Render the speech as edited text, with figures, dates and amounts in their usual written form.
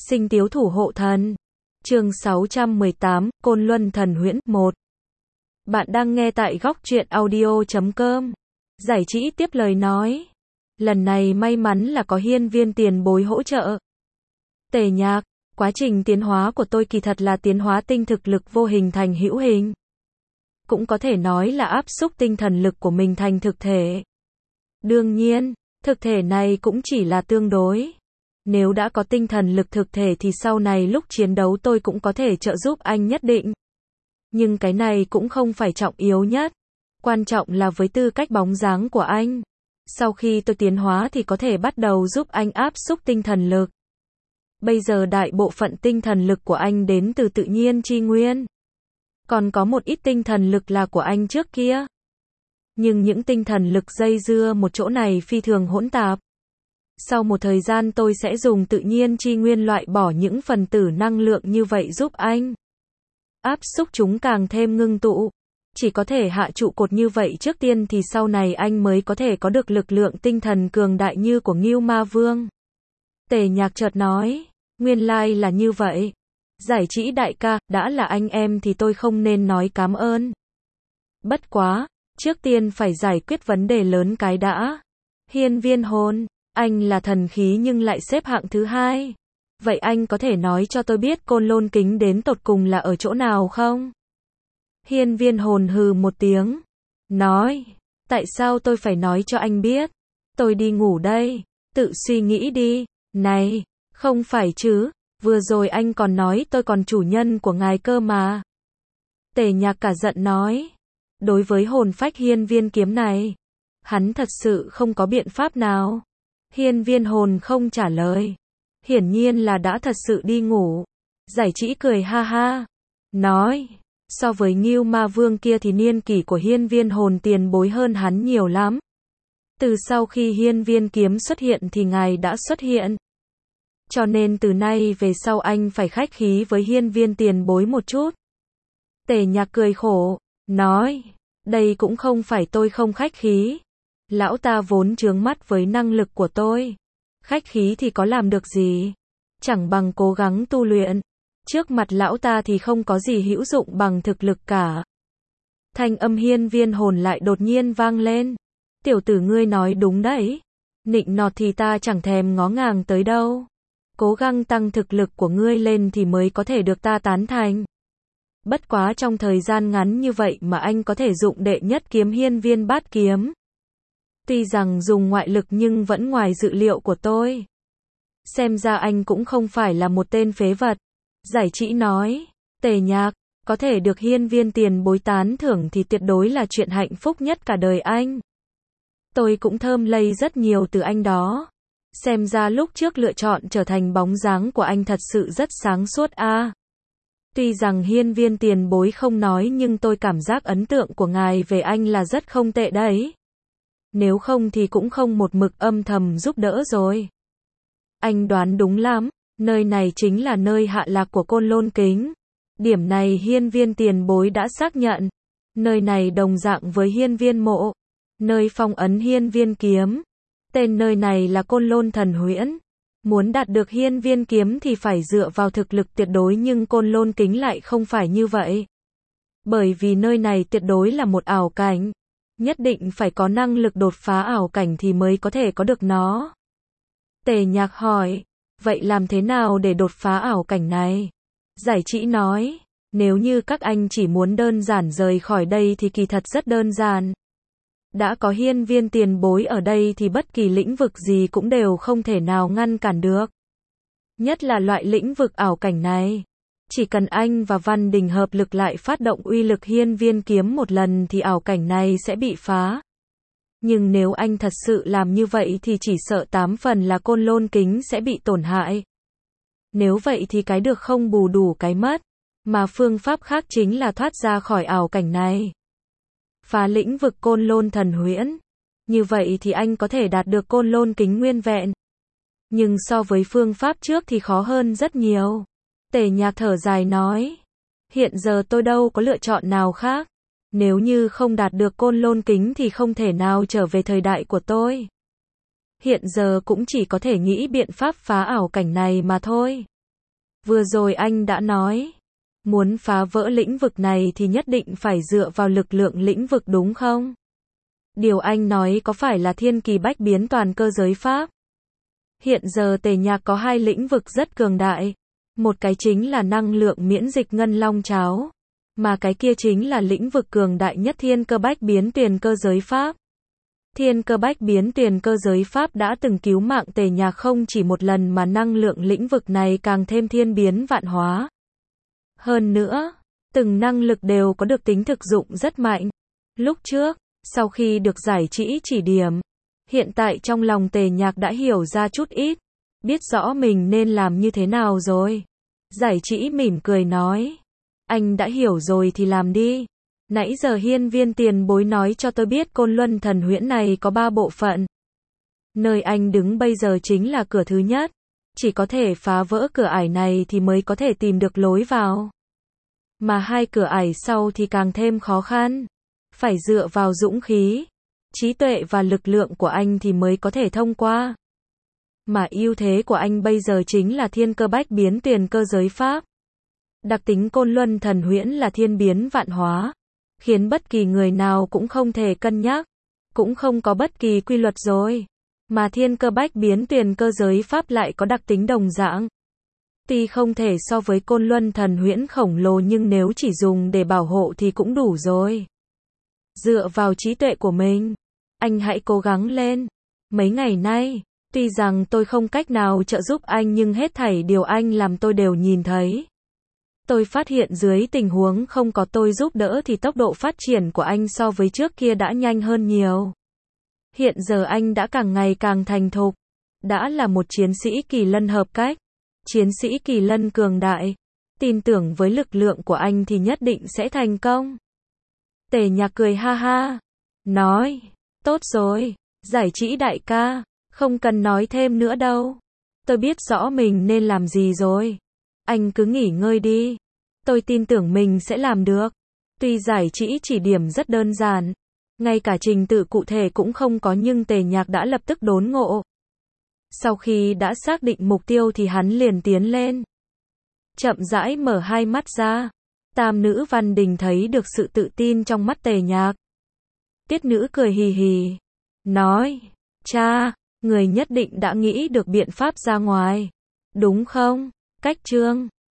Sinh Tiếu Thủ Hộ Thần. Chương 618, Côn Luân Thần Huyễn 1. Bạn đang nghe tại góc truyện audio.com. Giải Trĩ tiếp lời nói. Lần này may mắn là có hiên viên tiền bối hỗ trợ. Tề Nhạc, quá trình tiến hóa của tôi kỳ thật là tiến hóa tinh thực lực vô hình thành hữu hình. Cũng có thể nói là áp xúc tinh thần lực của mình thành thực thể. Đương nhiên, thực thể này cũng chỉ là tương đối. Nếu đã có tinh thần lực thực thể thì sau này lúc chiến đấu tôi cũng có thể trợ giúp anh nhất định. Nhưng cái này cũng không phải trọng yếu nhất. Quan trọng là với tư cách bóng dáng của anh. Sau khi tôi tiến hóa thì có thể bắt đầu giúp anh áp xúc tinh thần lực. Bây giờ đại bộ phận tinh thần lực của anh đến từ tự nhiên chi nguyên. Còn có một ít tinh thần lực là của anh trước kia. Nhưng những tinh thần lực dây dưa một chỗ này phi thường hỗn tạp. Sau một thời gian tôi sẽ dùng tự nhiên chi nguyên loại bỏ những phần tử năng lượng như vậy giúp anh. Áp xúc chúng càng thêm ngưng tụ. Chỉ có thể hạ trụ cột như vậy trước tiên thì sau này anh mới có thể có được lực lượng tinh thần cường đại như của Ngưu Ma Vương. Tề Nhạc chợt nói, nguyên lai là như vậy. Giải Trĩ đại ca, đã là anh em thì tôi không nên nói cảm ơn. Bất quá, trước tiên phải giải quyết vấn đề lớn cái đã. Hiên viên hồn, anh là thần khí nhưng lại xếp hạng thứ 2. Vậy anh có thể nói cho tôi biết Côn Lôn Kính đến tột cùng là ở chỗ nào không? Hiên viên hồn hừ một tiếng. Nói, tại sao tôi phải nói cho anh biết? Tôi đi ngủ đây, tự suy nghĩ đi. Này, không phải chứ, vừa rồi anh còn nói tôi còn chủ nhân của ngài cơ mà. Tề Nhạc cả giận nói. Đối với hồn phách hiên viên kiếm này, hắn thật sự không có biện pháp nào. Hiên viên hồn không trả lời. Hiển nhiên là đã thật sự đi ngủ. Giải Trĩ cười ha ha. Nói, so với Ngưu Ma Vương kia thì niên kỷ của hiên viên hồn tiền bối hơn hắn nhiều lắm. Từ sau khi hiên viên kiếm xuất hiện thì ngài đã xuất hiện. Cho nên từ nay về sau anh phải khách khí với hiên viên tiền bối một chút. Tề Nhạc cười khổ. Nói, đây cũng không phải tôi không khách khí. Lão ta vốn chướng mắt với năng lực của tôi. Khách khí thì có làm được gì? Chẳng bằng cố gắng tu luyện. Trước mặt lão ta thì không có gì hữu dụng bằng thực lực cả. Thanh âm hiên viên hồn lại đột nhiên vang lên. Tiểu tử ngươi nói đúng đấy. Nịnh nọt thì ta chẳng thèm ngó ngàng tới đâu. Cố gắng tăng thực lực của ngươi lên thì mới có thể được ta tán thành. Bất quá trong thời gian ngắn như vậy mà anh có thể dụng đệ nhất kiếm hiên viên bát kiếm. Tuy rằng dùng ngoại lực nhưng vẫn ngoài dự liệu của tôi. Xem ra anh cũng không phải là một tên phế vật. Giải Trĩ nói, Tề Nhạc, có thể được hiên viên tiền bối tán thưởng thì tuyệt đối là chuyện hạnh phúc nhất cả đời anh. Tôi cũng thơm lây rất nhiều từ anh đó. Xem ra lúc trước lựa chọn trở thành bóng dáng của anh thật sự rất sáng suốt a. Tuy rằng hiên viên tiền bối không nói nhưng tôi cảm giác ấn tượng của ngài về anh là rất không tệ đấy. Nếu không thì cũng không một mực âm thầm giúp đỡ rồi. Anh đoán đúng lắm, nơi này chính là nơi hạ lạc của Côn Lôn Kính. Điểm này hiên viên tiền bối đã xác nhận. Nơi này đồng dạng với hiên viên mộ. Nơi phong ấn hiên viên kiếm. Tên nơi này là Côn Lôn Thần Huyễn. Muốn đạt được hiên viên kiếm thì phải dựa vào thực lực tuyệt đối nhưng Côn Lôn Kính lại không phải như vậy. Bởi vì nơi này tuyệt đối là một ảo cảnh. Nhất định phải có năng lực đột phá ảo cảnh thì mới có thể có được nó. Tề Nhạc hỏi, vậy làm thế nào để đột phá ảo cảnh này? Giải Trĩ nói, nếu như các anh chỉ muốn đơn giản rời khỏi đây thì kỳ thật rất đơn giản. Đã có hiên viên tiền bối ở đây thì bất kỳ lĩnh vực gì cũng đều không thể nào ngăn cản được. Nhất là loại lĩnh vực ảo cảnh này. Chỉ cần anh và Văn Đình hợp lực lại phát động uy lực hiên viên kiếm một lần thì ảo cảnh này sẽ bị phá. Nhưng nếu anh thật sự làm như vậy thì chỉ sợ 8 phần là Côn Lôn Kính sẽ bị tổn hại. Nếu vậy thì cái được không bù đủ cái mất. Mà phương pháp khác chính là thoát ra khỏi ảo cảnh này. Phá lĩnh vực Côn Lôn Thần Huyễn. Như vậy thì anh có thể đạt được Côn Lôn Kính nguyên vẹn. Nhưng so với phương pháp trước thì khó hơn rất nhiều. Tề Nhạc thở dài nói. Hiện giờ tôi đâu có lựa chọn nào khác. Nếu như không đạt được Côn Lôn Kính thì không thể nào trở về thời đại của tôi. Hiện giờ cũng chỉ có thể nghĩ biện pháp phá ảo cảnh này mà thôi. Vừa rồi anh đã nói, muốn phá vỡ lĩnh vực này thì nhất định phải dựa vào lực lượng lĩnh vực đúng không? Điều anh nói có phải là thiên kỳ bách biến toàn cơ giới pháp? Hiện giờ Tề Nhạc có hai lĩnh vực rất cường đại. Một cái chính là năng lượng miễn dịch ngân long cháo. Mà cái kia chính là lĩnh vực cường đại nhất thiên cơ bách biến tuyền cơ giới pháp. Thiên cơ bách biến tuyền cơ giới pháp đã từng cứu mạng Tề Nhạc không chỉ một lần mà năng lượng lĩnh vực này càng thêm thiên biến vạn hóa. Hơn nữa, từng năng lực đều có được tính thực dụng rất mạnh. Lúc trước, sau khi được giải chỉ điểm, hiện tại trong lòng Tề Nhạc đã hiểu ra chút ít, biết rõ mình nên làm như thế nào rồi. Giải chỉ mỉm cười nói, anh đã hiểu rồi thì làm đi. Nãy giờ hiên viên tiền bối nói cho tôi biết Côn Luân Thần Huyễn này có 3 bộ phận. Nơi anh đứng bây giờ chính là cửa thứ nhất. Chỉ có thể phá vỡ cửa ải này thì mới có thể tìm được lối vào. Mà hai cửa ải sau thì càng thêm khó khăn. Phải dựa vào dũng khí, trí tuệ và lực lượng của anh thì mới có thể thông qua. Mà ưu thế của anh bây giờ chính là thiên cơ bách biến tuyền cơ giới pháp. Đặc tính Côn Luân Thần Huyễn là thiên biến vạn hóa, khiến bất kỳ người nào cũng không thể cân nhắc, cũng không có bất kỳ quy luật rồi. Mà thiên cơ bách biến tuyền cơ giới pháp lại có đặc tính đồng dạng. Tuy không thể so với Côn Luân Thần Huyễn khổng lồ nhưng nếu chỉ dùng để bảo hộ thì cũng đủ rồi. Dựa vào trí tuệ của mình, anh hãy cố gắng lên. Mấy ngày nay, tuy rằng tôi không cách nào trợ giúp anh nhưng hết thảy điều anh làm tôi đều nhìn thấy. Tôi phát hiện dưới tình huống không có tôi giúp đỡ thì tốc độ phát triển của anh so với trước kia đã nhanh hơn nhiều. Hiện giờ anh đã càng ngày càng thành thục, đã là một chiến sĩ kỳ lân hợp cách, chiến sĩ kỳ lân cường đại. Tin tưởng với lực lượng của anh thì nhất định sẽ thành công. Tề Nhạc cười ha ha, nói, tốt rồi, giải chỉ đại ca, không cần nói thêm nữa đâu. Tôi biết rõ mình nên làm gì rồi. Anh cứ nghỉ ngơi đi. Tôi tin tưởng mình sẽ làm được. Tuy giải chỉ điểm rất đơn giản, ngay cả trình tự cụ thể cũng không có nhưng Tề Nhạc đã lập tức đốn ngộ. Sau khi đã xác định mục tiêu thì hắn liền tiến lên. Chậm rãi mở hai mắt ra. Tam nữ Văn Đình thấy được sự tự tin trong mắt Tề Nhạc. Tiết nữ cười hì hì, nói, cha, người nhất định đã nghĩ được biện pháp ra ngoài, đúng không? Cách Trương